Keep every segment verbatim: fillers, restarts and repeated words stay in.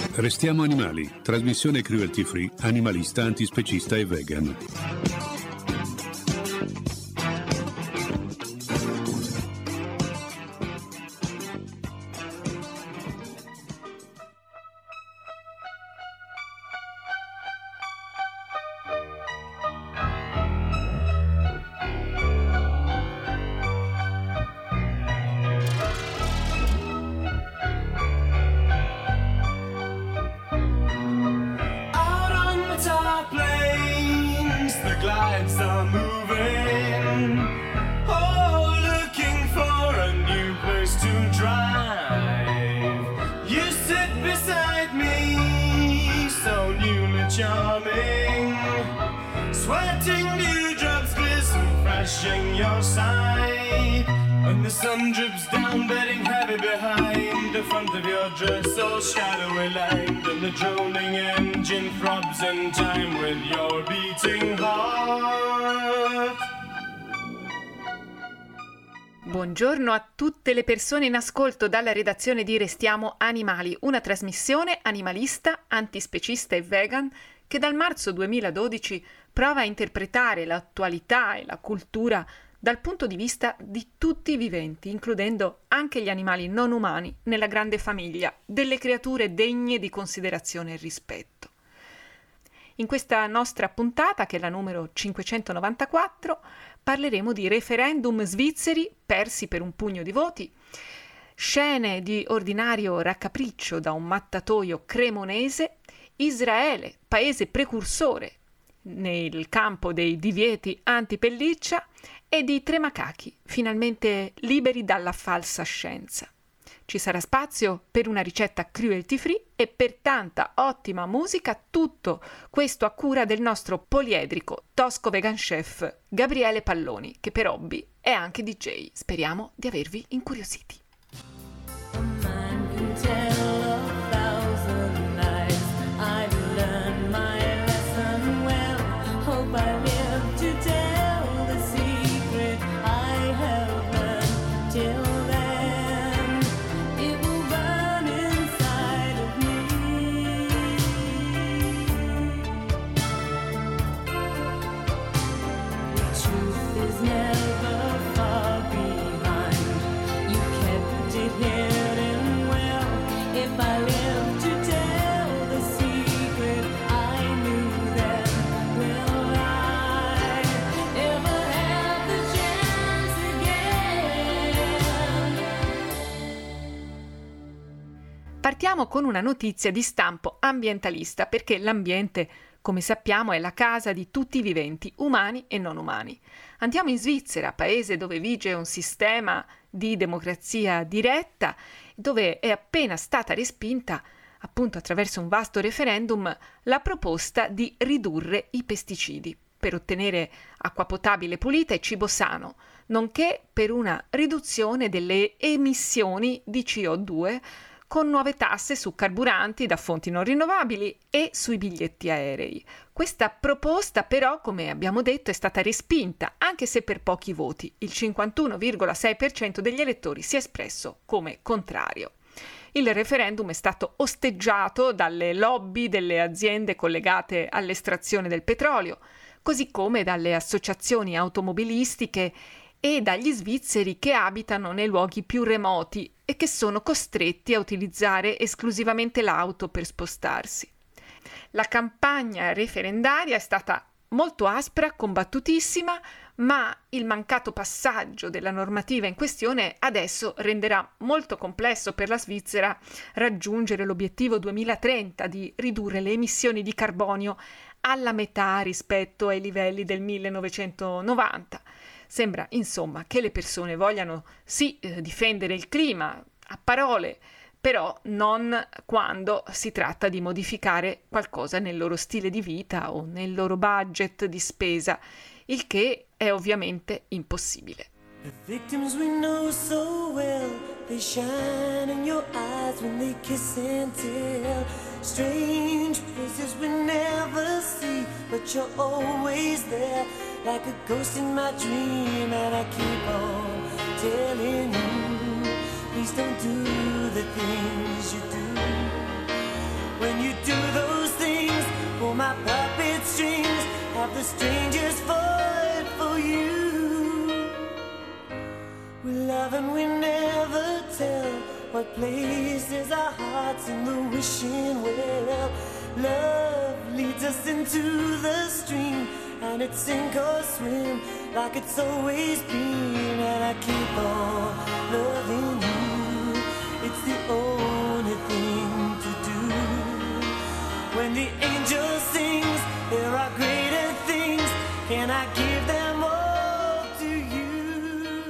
Restiamo animali, trasmissione cruelty free, animalista, antispecista e vegan. Buongiorno a tutte le persone in ascolto dalla redazione di Restiamo Animali, una trasmissione animalista, antispecista e vegan che dal marzo duemiladodici prova a interpretare l'attualità e la cultura dal punto di vista di tutti i viventi, includendo anche gli animali non umani nella grande famiglia delle creature degne di considerazione e rispetto. In questa nostra puntata, che è la numero cinquecentonovantaquattro, parleremo di referendum svizzeri persi per un pugno di voti, scene di ordinario raccapriccio da un mattatoio cremonese, Israele, paese precursore nel campo dei divieti antipelliccia, e di tre macachi finalmente liberi dalla falsa scienza. Ci sarà spazio per una ricetta cruelty free e per tanta ottima musica, tutto questo a cura del nostro poliedrico tosco vegan chef Gabriele Palloni, che per hobby è anche D J. Speriamo di avervi incuriositi. Partiamo con una notizia di stampo ambientalista, perché l'ambiente, come sappiamo, è la casa di tutti i viventi, umani e non umani. Andiamo in Svizzera, paese dove vige un sistema di democrazia diretta, dove è appena stata respinta, appunto attraverso un vasto referendum, la proposta di ridurre i pesticidi per ottenere acqua potabile pulita e cibo sano, nonché per una riduzione delle emissioni di C O due con nuove tasse su carburanti da fonti non rinnovabili e sui biglietti aerei. Questa proposta però, come abbiamo detto, è stata respinta, anche se per pochi voti. Il cinquantuno virgola sei per cento degli elettori si è espresso come contrario. Il referendum è stato osteggiato dalle lobby delle aziende collegate all'estrazione del petrolio, così come dalle associazioni automobilistiche e dagli svizzeri che abitano nei luoghi più remoti e che sono costretti a utilizzare esclusivamente l'auto per spostarsi. La campagna referendaria è stata molto aspra, combattutissima, ma il mancato passaggio della normativa in questione adesso renderà molto complesso per la Svizzera raggiungere l'obiettivo duemilatrenta di ridurre le emissioni di carbonio alla metà rispetto ai livelli del millenovecentonovanta. Sembra, insomma, che le persone vogliano sì eh, difendere il clima a parole, però non quando si tratta di modificare qualcosa nel loro stile di vita o nel loro budget di spesa, il che è ovviamente impossibile. The victims we know so well, they shine in your eyes when they kiss and tell. Strange places we never see, but you're always there, like a ghost in my dream. And I keep on telling you, please don't do the things you do. the strangers fight for you. We love and we never tell what places our hearts in the wishing well. Love leads us into the stream, and it's sink or swim like it's always been. And I keep on loving you, it's the only thing to do. When the angel sings, there are greater things, can I give them all to you?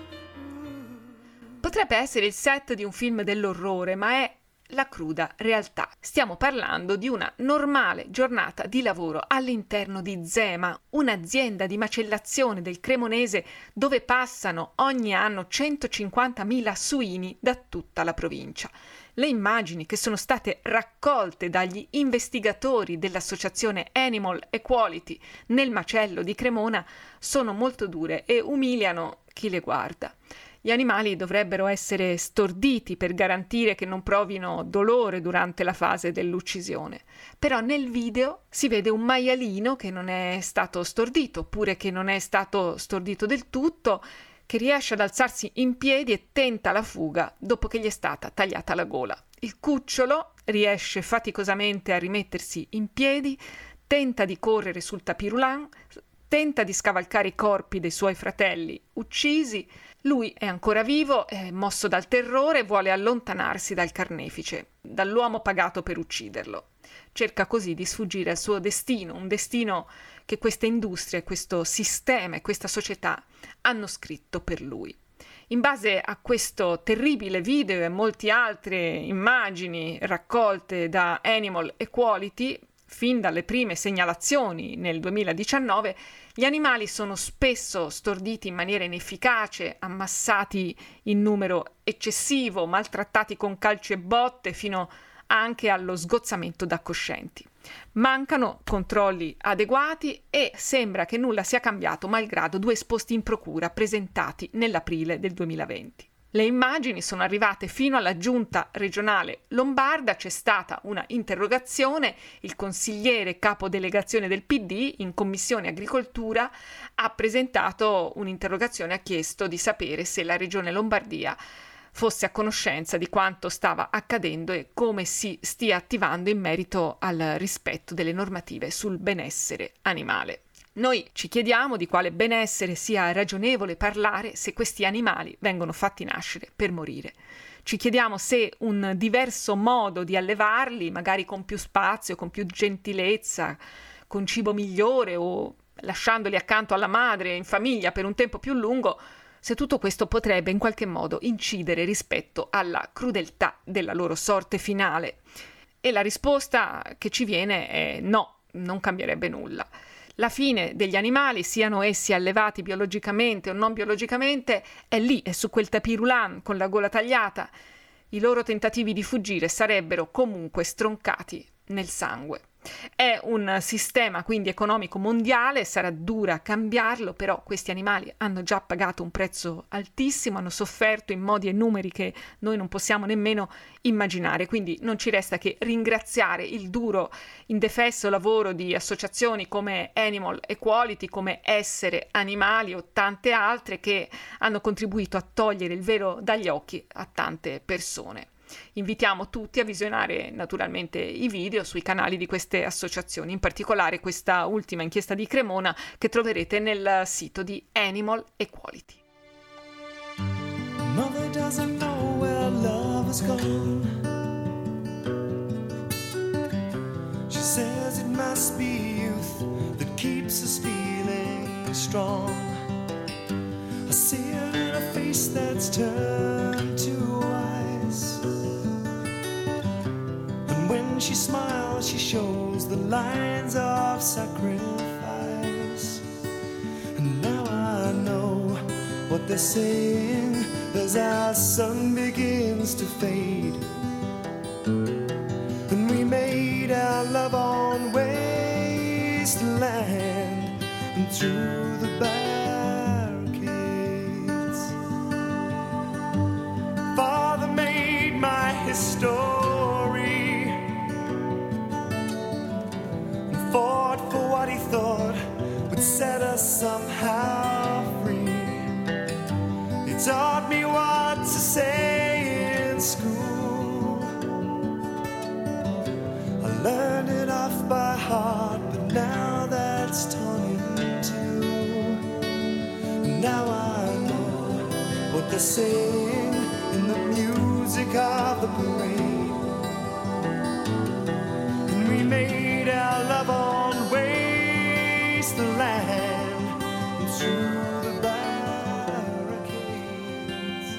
Potrebbe essere il set di un film dell'orrore, ma è la cruda realtà. Stiamo parlando di una normale giornata di lavoro all'interno di Zema, un'azienda di macellazione del Cremonese dove passano ogni anno centocinquantamila suini da tutta la provincia. Le immagini che sono state raccolte dagli investigatori dell'associazione Animal Equality nel macello di Cremona sono molto dure e umiliano chi le guarda. Gli animali dovrebbero essere storditi per garantire che non provino dolore durante la fase dell'uccisione. Però nel video si vede un maialino che non è stato stordito, oppure che non è stato stordito del tutto, che riesce ad alzarsi in piedi e tenta la fuga dopo che gli è stata tagliata la gola. Il cucciolo riesce faticosamente a rimettersi in piedi, tenta di correre sul tapirulan, tenta di scavalcare i corpi dei suoi fratelli uccisi. Lui è ancora vivo, è mosso dal terrore e vuole allontanarsi dal carnefice, dall'uomo pagato per ucciderlo. Cerca così di sfuggire al suo destino, un destino che queste industrie, questo sistema e questa società hanno scritto per lui. In base a questo terribile video e molte altre immagini raccolte da Animal Equality, fin dalle prime segnalazioni nel duemiladiciannove, gli animali sono spesso storditi in maniera inefficace, ammassati in numero eccessivo, maltrattati con calci e botte fino anche allo sgozzamento da coscienti. Mancano controlli adeguati e sembra che nulla sia cambiato malgrado due esposti in procura presentati nell'aprile del duemilaventi. Le immagini sono arrivate fino alla giunta regionale lombarda, c'è stata una interrogazione, il consigliere capodelegazione del P D in Commissione Agricoltura ha presentato un'interrogazione, ha chiesto di sapere se la Regione Lombardia fosse a conoscenza di quanto stava accadendo e come si stia attivando in merito al rispetto delle normative sul benessere animale. Noi ci chiediamo di quale benessere sia ragionevole parlare se questi animali vengono fatti nascere per morire. Ci chiediamo se un diverso modo di allevarli, magari con più spazio, con più gentilezza, con cibo migliore o lasciandoli accanto alla madre in famiglia per un tempo più lungo, se tutto questo potrebbe in qualche modo incidere rispetto alla crudeltà della loro sorte finale. E la risposta che ci viene è no, non cambierebbe nulla. La fine degli animali, siano essi allevati biologicamente o non biologicamente, è lì, è su quel tapirulan con la gola tagliata. I loro tentativi di fuggire sarebbero comunque stroncati nel sangue. È un sistema quindi economico mondiale, sarà dura cambiarlo, però questi animali hanno già pagato un prezzo altissimo, hanno sofferto in modi e numeri che noi non possiamo nemmeno immaginare, quindi non ci resta che ringraziare il duro, indefesso lavoro di associazioni come Animal Equality, come Essere Animali o tante altre che hanno contribuito a togliere il velo dagli occhi a tante persone. Invitiamo tutti a visionare naturalmente i video sui canali di queste associazioni, in particolare questa ultima inchiesta di Cremona che troverete nel sito di Animal Equality. Mother doesn't know where love has gone. She says it must be youth that keeps us feeling strong. I see it in a face that's turned to ice. And when she smiles, she shows the lines of sacrifice. And now I know what they're saying as our sun begins to fade. And we made our love on wasteland and through the barricades. Father made my history and fought for what he thought by heart, but now that's torn in two. Now I know what they're saying in the music of the parade. And we made our love on wasteland and through the barricades.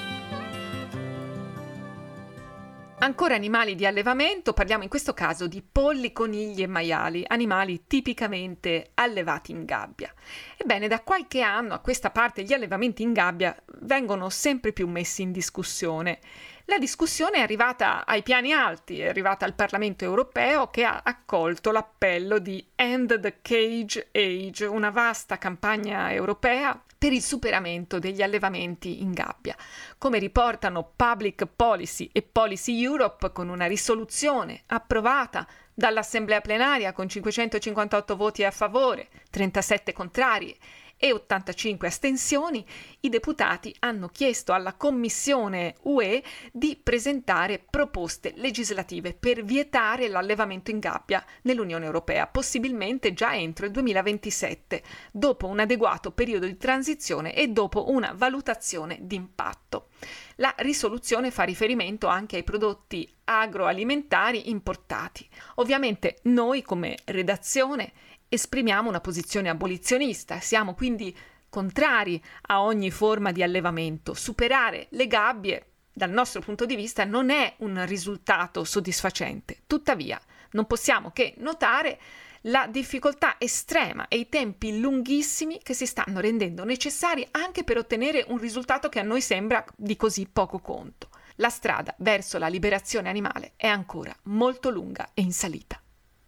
Ancora animali di allevamento, parliamo in questo caso di polli, conigli e maiali, animali tipicamente allevati in gabbia. Ebbene, da qualche anno a questa parte gli allevamenti in gabbia vengono sempre più messi in discussione. La discussione è arrivata ai piani alti, è arrivata al Parlamento europeo che ha accolto l'appello di End the Cage Age, una vasta campagna europea per il superamento degli allevamenti in gabbia. Come riportano Public Policy e Policy Europe, con una risoluzione approvata dall'Assemblea plenaria con cinquecentocinquantotto voti a favore, trentasette contrari e ottantacinque astensioni, i deputati hanno chiesto alla Commissione U E di presentare proposte legislative per vietare l'allevamento in gabbia nell'Unione Europea, possibilmente già entro il duemilaventisette, dopo un adeguato periodo di transizione e dopo una valutazione d'impatto. La risoluzione fa riferimento anche ai prodotti agroalimentari importati. Ovviamente noi come redazione esprimiamo una posizione abolizionista, siamo quindi contrari a ogni forma di allevamento. Superare le gabbie, dal nostro punto di vista, non è un risultato soddisfacente. Tuttavia, non possiamo che notare la difficoltà estrema e i tempi lunghissimi che si stanno rendendo necessari anche per ottenere un risultato che a noi sembra di così poco conto. La strada verso la liberazione animale è ancora molto lunga e in salita.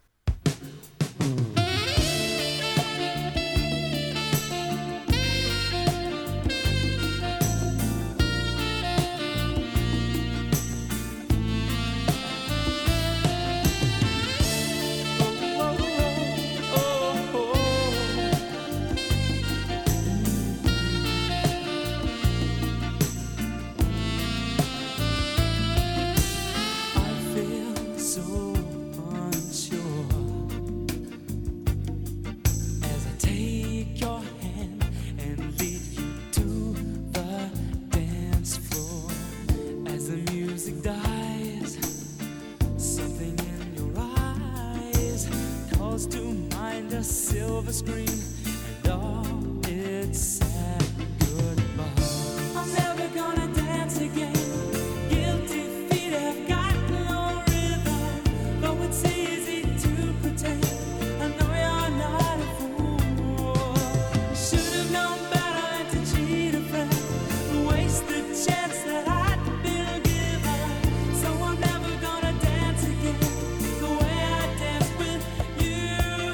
Silver screen and all its sad goodbye. I'm never gonna dance again. Guilty feet have got no rhythm. Though it's easy to pretend, I know you're not a fool. You should have known better than to cheat a friend, waste the chance that I'd been given. So I'm never gonna dance again the way I danced with you.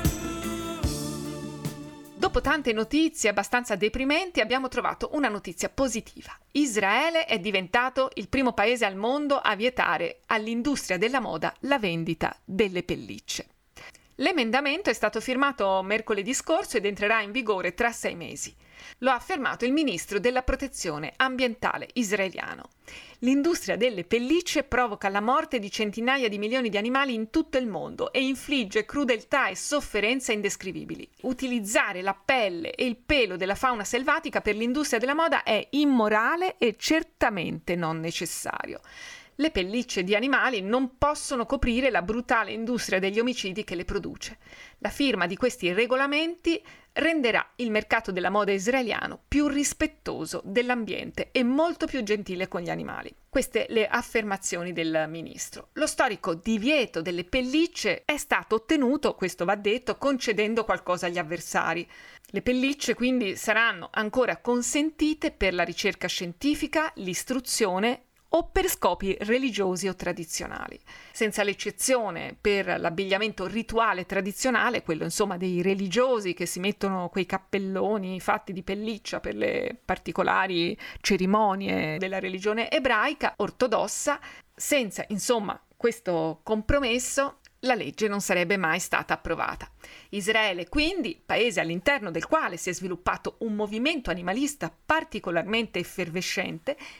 Dopo tante notizie abbastanza deprimenti, abbiamo trovato una notizia positiva. Israele è diventato il primo paese al mondo a vietare all'industria della moda la vendita delle pellicce. L'emendamento è stato firmato mercoledì scorso ed entrerà in vigore tra sei mesi. Lo ha affermato il ministro della protezione ambientale israeliano. L'industria delle pellicce provoca la morte di centinaia di milioni di animali in tutto il mondo e infligge crudeltà e sofferenza indescrivibili. Utilizzare la pelle e il pelo della fauna selvatica per l'industria della moda è immorale e certamente non necessario. Le pellicce di animali non possono coprire la brutale industria degli omicidi che le produce. La firma di questi regolamenti renderà il mercato della moda israeliano più rispettoso dell'ambiente e molto più gentile con gli animali. Queste le affermazioni del ministro. Lo storico divieto delle pellicce è stato ottenuto, questo va detto, concedendo qualcosa agli avversari. Le pellicce quindi saranno ancora consentite per la ricerca scientifica, l'istruzione o per scopi religiosi o tradizionali, senza l'eccezione per l'abbigliamento rituale tradizionale, quello insomma dei religiosi che si mettono quei cappelloni fatti di pelliccia per le particolari cerimonie della religione ebraica ortodossa. Senza insomma questo compromesso la legge non sarebbe mai stata approvata. Israele, quindi, paese all'interno del quale si è sviluppato un movimento animalista particolarmente effervescente,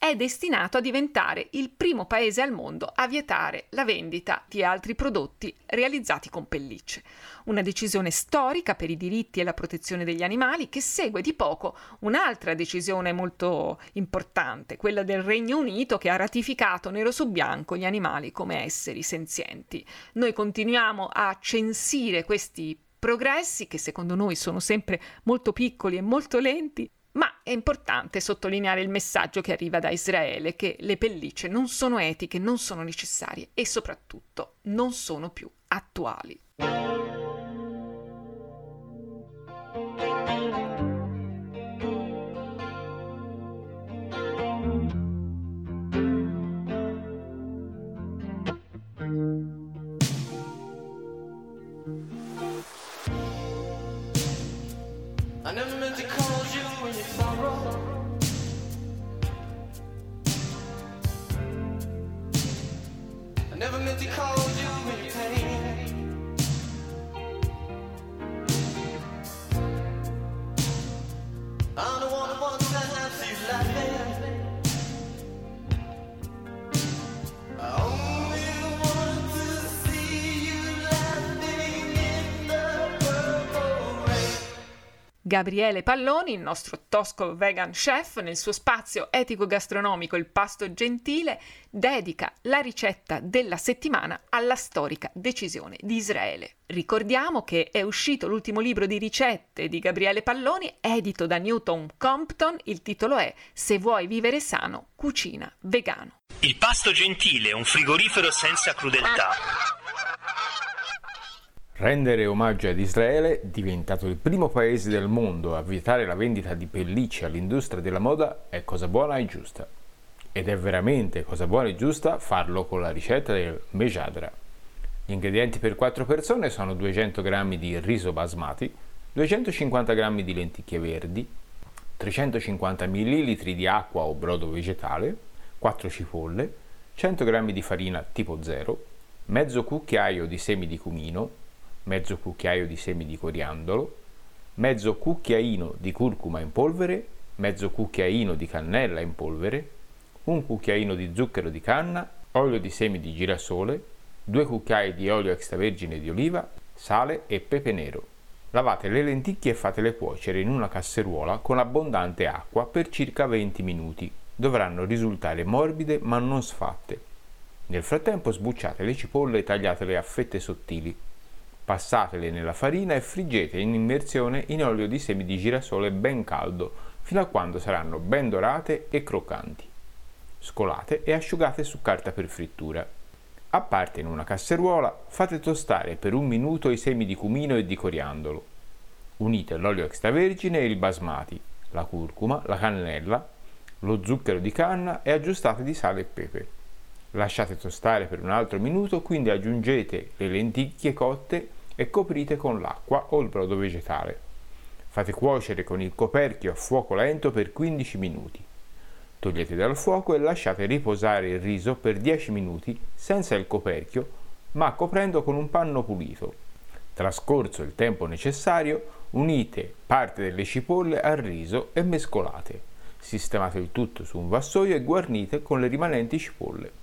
è destinato a diventare il primo paese al mondo a vietare la vendita di altri prodotti realizzati con pellicce. Una decisione storica per i diritti e la protezione degli animali che segue di poco un'altra decisione molto importante, quella del Regno Unito, che ha ratificato nero su bianco gli animali come esseri senzienti. Noi continuiamo a censire questi progressi che secondo noi sono sempre molto piccoli e molto lenti, ma è importante sottolineare il messaggio che arriva da Israele, che le pellicce non sono etiche, non sono necessarie e soprattutto non sono più attuali. I never meant to call you in your sorrow. I never meant to call you in your pain. I'm the one who wants to have you laughing. I only want to see you laughing in the purple rain. Gabriele Palloni, il nostro tosco vegan chef, nel suo spazio etico-gastronomico Il Pasto Gentile, dedica la ricetta della settimana alla storica decisione di Israele. Ricordiamo che è uscito l'ultimo libro di ricette di Gabriele Palloni, edito da Newton Compton. Il titolo è Se vuoi vivere sano, cucina vegano. Il Pasto Gentile, un frigorifero senza crudeltà. Rendere omaggio ad Israele, diventato il primo paese del mondo a vietare la vendita di pellicce all'industria della moda, è cosa buona e giusta. Ed è veramente cosa buona e giusta farlo con la ricetta del mejadra. Gli ingredienti per quattro persone sono duecento grammi di riso basmati, duecentocinquanta grammi di lenticchie verdi, trecentocinquanta millilitri di acqua o brodo vegetale, quattro cipolle, cento grammi di farina tipo zero, mezzo cucchiaio di semi di cumino, mezzo cucchiaio di semi di coriandolo, mezzo cucchiaino di curcuma in polvere, mezzo cucchiaino di cannella in polvere, un cucchiaino di zucchero di canna, olio di semi di girasole, due cucchiai di olio extravergine di oliva, sale e pepe nero. Lavate le lenticchie e fatele cuocere in una casseruola con abbondante acqua per circa venti minuti. Dovranno risultare morbide ma non sfatte. Nel frattempo sbucciate le cipolle e tagliatele a fette sottili. Passatele nella farina e friggete in immersione in olio di semi di girasole ben caldo fino a quando saranno ben dorate e croccanti. Scolate e asciugate su carta per frittura. A parte in una casseruola fate tostare per un minuto i semi di cumino e di coriandolo. Unite l'olio extravergine e il basmati, la curcuma, la cannella, lo zucchero di canna e aggiustate di sale e pepe. Lasciate tostare per un altro minuto, quindi aggiungete le lenticchie cotte e coprite con l'acqua o il brodo vegetale. Fate cuocere con il coperchio a fuoco lento per quindici minuti. Togliete dal fuoco e lasciate riposare il riso per dieci minuti senza il coperchio, ma coprendo con un panno pulito. Trascorso il tempo necessario, unite parte delle cipolle al riso e mescolate. Sistemate il tutto su un vassoio e guarnite con le rimanenti cipolle.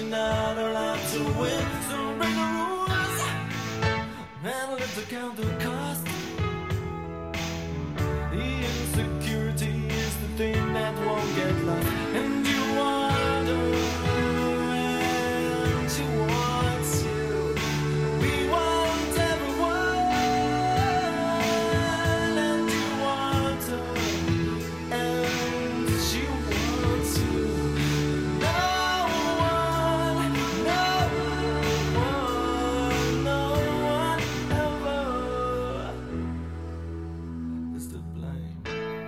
another line to win. So break the rules and live to count the cost. The insecurity is the thing that won't get lost. And you wonder, and you want to. We want everyone, and you want to, and you want to. No one, no one, no one ever is to blame.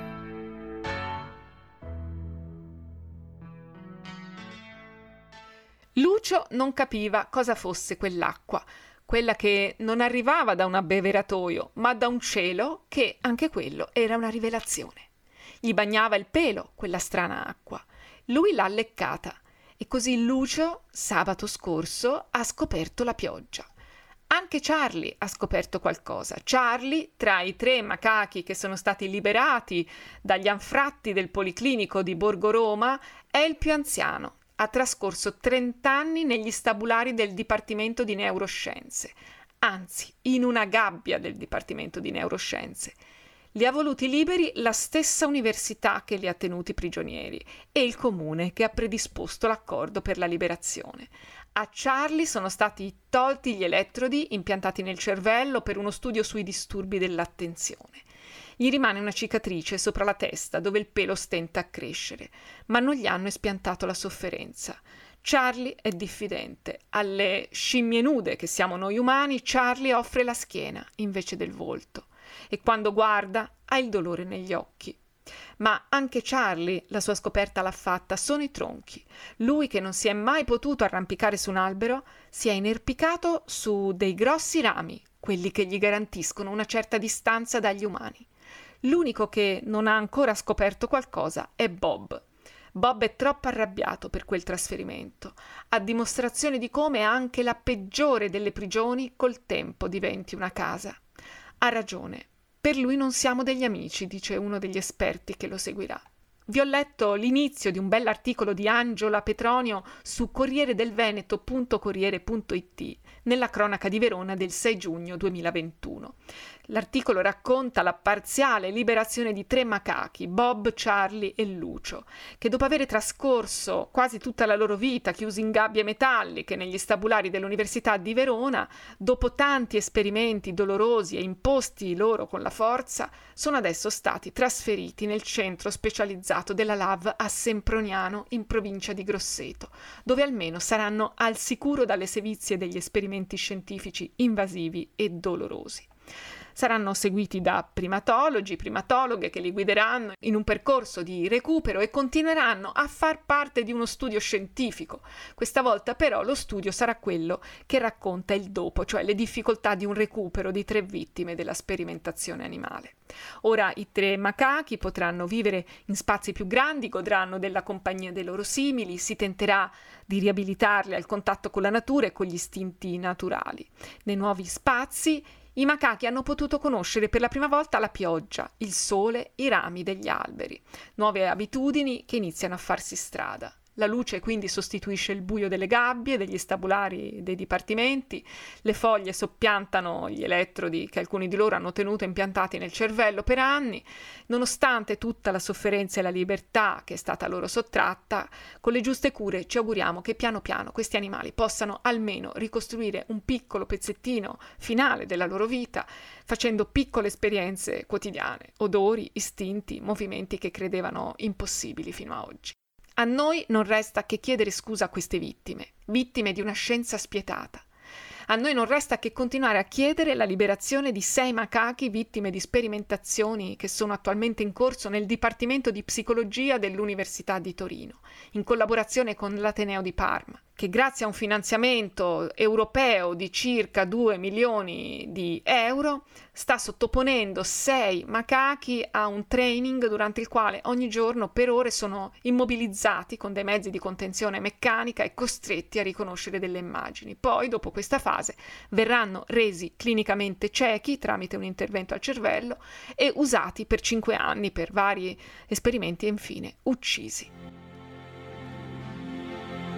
Lucio non capiva cosa fosse quell'acqua, quella che non arrivava da un abbeveratoio, ma da un cielo che, anche quello, era una rivelazione. Gli bagnava il pelo quella strana acqua. Lui l'ha leccata e così Lucio, sabato scorso, ha scoperto la pioggia. Anche Charlie ha scoperto qualcosa. Charlie, tra i tre macachi che sono stati liberati dagli anfratti del Policlinico di Borgo Roma, è il più anziano. Ha trascorso trent'anni negli stabulari del Dipartimento di Neuroscienze, anzi, in una gabbia del Dipartimento di Neuroscienze. Li ha voluti liberi la stessa università che li ha tenuti prigionieri e il comune che ha predisposto l'accordo per la liberazione. A Charlie sono stati tolti gli elettrodi impiantati nel cervello per uno studio sui disturbi dell'attenzione. Gli rimane una cicatrice sopra la testa dove il pelo stenta a crescere, ma non gli hanno espiantato la sofferenza. Charlie è diffidente. Alle scimmie nude che siamo noi umani, Charlie offre la schiena invece del volto e quando guarda ha il dolore negli occhi. Ma anche Charlie la sua scoperta l'ha fatta, sono i tronchi. Lui che non si è mai potuto arrampicare su un albero si è inerpicato su dei grossi rami, quelli che gli garantiscono una certa distanza dagli umani. L'unico che non ha ancora scoperto qualcosa è Bob. Bob è troppo arrabbiato per quel trasferimento, a dimostrazione di come anche la peggiore delle prigioni col tempo diventi una casa. Ha ragione. Per lui non siamo degli amici, dice uno degli esperti che lo seguirà. Vi ho letto l'inizio di un bell'articolo di Angela Petronio su corriere del veneto punto corriere punto it nella cronaca di Verona del sei giugno duemilaventuno. L'articolo racconta la parziale liberazione di tre macachi, Bob, Charlie e Lucio, che dopo aver trascorso quasi tutta la loro vita chiusi in gabbie metalliche negli stabulari dell'Università di Verona, dopo tanti esperimenti dolorosi e imposti loro con la forza, sono adesso stati trasferiti nel centro specializzato della L A V a Semproniano in provincia di Grosseto, dove almeno saranno al sicuro dalle sevizie degli esperimenti scientifici invasivi e dolorosi. Saranno seguiti da primatologi, primatologhe che li guideranno in un percorso di recupero e continueranno a far parte di uno studio scientifico. Questa volta però lo studio sarà quello che racconta il dopo, cioè le difficoltà di un recupero di tre vittime della sperimentazione animale. Ora i tre macachi potranno vivere in spazi più grandi, godranno della compagnia dei loro simili, si tenterà di riabilitarli al contatto con la natura e con gli istinti naturali. Nei nuovi spazi i macachi hanno potuto conoscere per la prima volta la pioggia, il sole, i rami degli alberi, nuove abitudini che iniziano a farsi strada. La luce quindi sostituisce il buio delle gabbie, degli stabulari dei dipartimenti, le foglie soppiantano gli elettrodi che alcuni di loro hanno tenuto impiantati nel cervello per anni. Nonostante tutta la sofferenza e la libertà che è stata loro sottratta, con le giuste cure ci auguriamo che piano piano questi animali possano almeno ricostruire un piccolo pezzettino finale della loro vita, facendo piccole esperienze quotidiane, odori, istinti, movimenti che credevano impossibili fino a oggi. A noi non resta che chiedere scusa a queste vittime, vittime di una scienza spietata. A noi non resta che continuare a chiedere la liberazione di sei macachi vittime di sperimentazioni che sono attualmente in corso nel Dipartimento di Psicologia dell'Università di Torino, in collaborazione con l'Ateneo di Parma, che grazie a un finanziamento europeo di circa due milioni di euro sta sottoponendo sei macachi a un training durante il quale ogni giorno per ore sono immobilizzati con dei mezzi di contenzione meccanica e costretti a riconoscere delle immagini. Poi, dopo questa fase, verranno resi clinicamente ciechi tramite un intervento al cervello e usati per cinque anni per vari esperimenti e infine uccisi.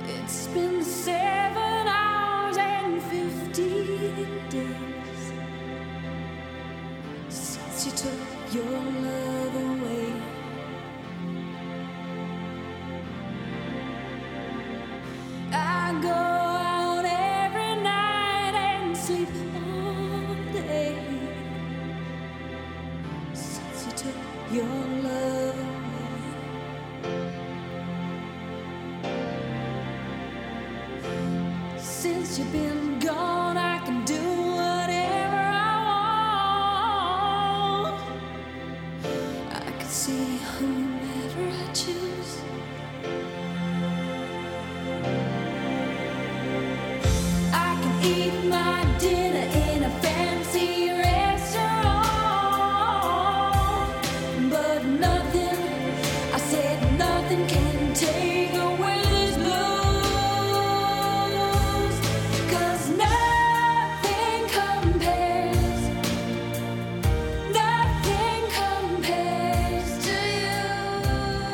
It's been seven hours and fifteen days since you took your love away. I go out every night and sleep all day since you took your love away. Since you've been gone, I can do whatever I want. I can see whomever I choose. I can eat my dinner in a fancy restaurant, but nothing, I said nothing can take away this blues. 'Cause nothing compares, nothing compares to you.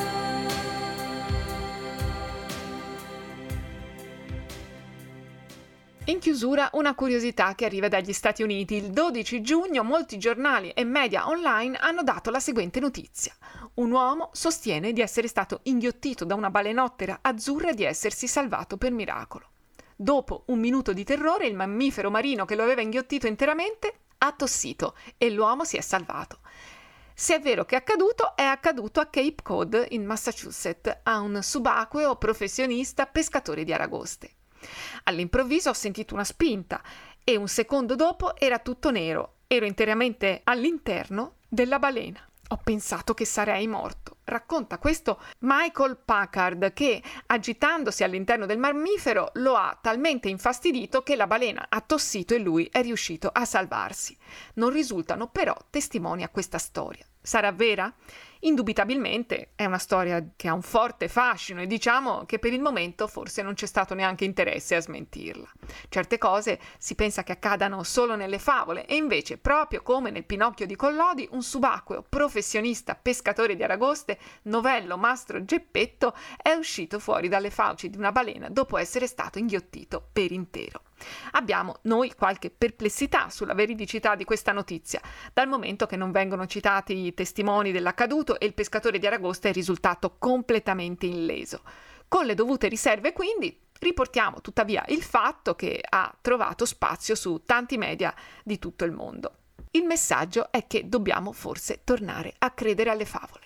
In chiusura, una curiosità che arriva dagli Stati Uniti. Il dodici giugno molti giornali e media online hanno dato la seguente notizia. Un uomo sostiene di essere stato inghiottito da una balenottera azzurra e di essersi salvato per miracolo. Dopo un minuto di terrore, il mammifero marino che lo aveva inghiottito interamente ha tossito e l'uomo si è salvato. Se è vero che è accaduto, è accaduto a Cape Cod, in Massachusetts, a un subacqueo professionista pescatore di aragoste. All'improvviso ho sentito una spinta e un secondo dopo era tutto nero. Ero interamente all'interno della balena. Ho pensato che sarei morto. Racconta questo Michael Packard che, agitandosi all'interno del mammifero, lo ha talmente infastidito che la balena ha tossito e lui è riuscito a salvarsi. Non risultano però testimoni a questa storia. Sarà vera? Indubitabilmente è una storia che ha un forte fascino e diciamo che per il momento forse non c'è stato neanche interesse a smentirla. Certe cose si pensa che accadano solo nelle favole e invece, proprio come nel Pinocchio di Collodi, un subacqueo professionista pescatore di aragoste, Novello Mastro Geppetto, è uscito fuori dalle fauci di una balena dopo essere stato inghiottito per intero. Abbiamo noi qualche perplessità sulla veridicità di questa notizia, dal momento che non vengono citati i testimoni dell'accaduto e il pescatore di aragosta è risultato completamente illeso. Con le dovute riserve, quindi, riportiamo tuttavia il fatto che ha trovato spazio su tanti media di tutto il mondo. Il messaggio è che dobbiamo forse tornare a credere alle favole.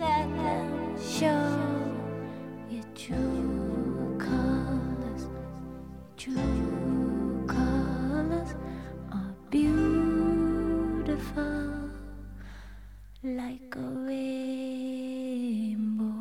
Beautiful like a rainbow.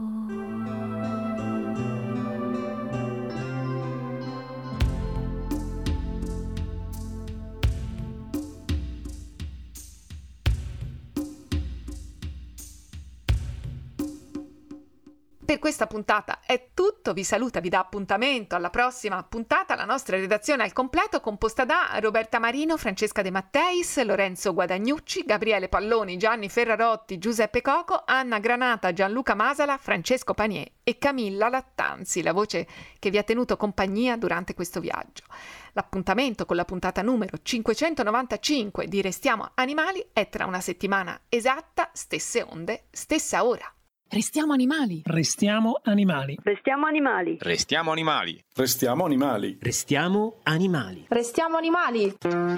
Per questa puntata è tutto, vi saluta, vi dà appuntamento alla prossima puntata, la nostra redazione al completo composta da Roberta Marino, Francesca De Matteis, Lorenzo Guadagnucci, Gabriele Palloni, Gianni Ferrarotti, Giuseppe Coco, Anna Granata, Gianluca Masala, Francesco Panier e Camilla Lattanzi, la voce che vi ha tenuto compagnia durante questo viaggio. L'appuntamento con la puntata numero cinquecentonovantacinque di Restiamo Animali è tra una settimana esatta, stesse onde, stessa ora. Restiamo animali. Restiamo animali. Restiamo animali. Restiamo animali. Restiamo animali. Restiamo animali. Restiamo animali.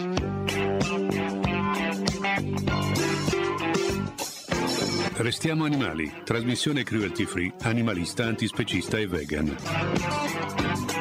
Restiamo animali. Trasmissione cruelty free, animalista, antispecista e vegan.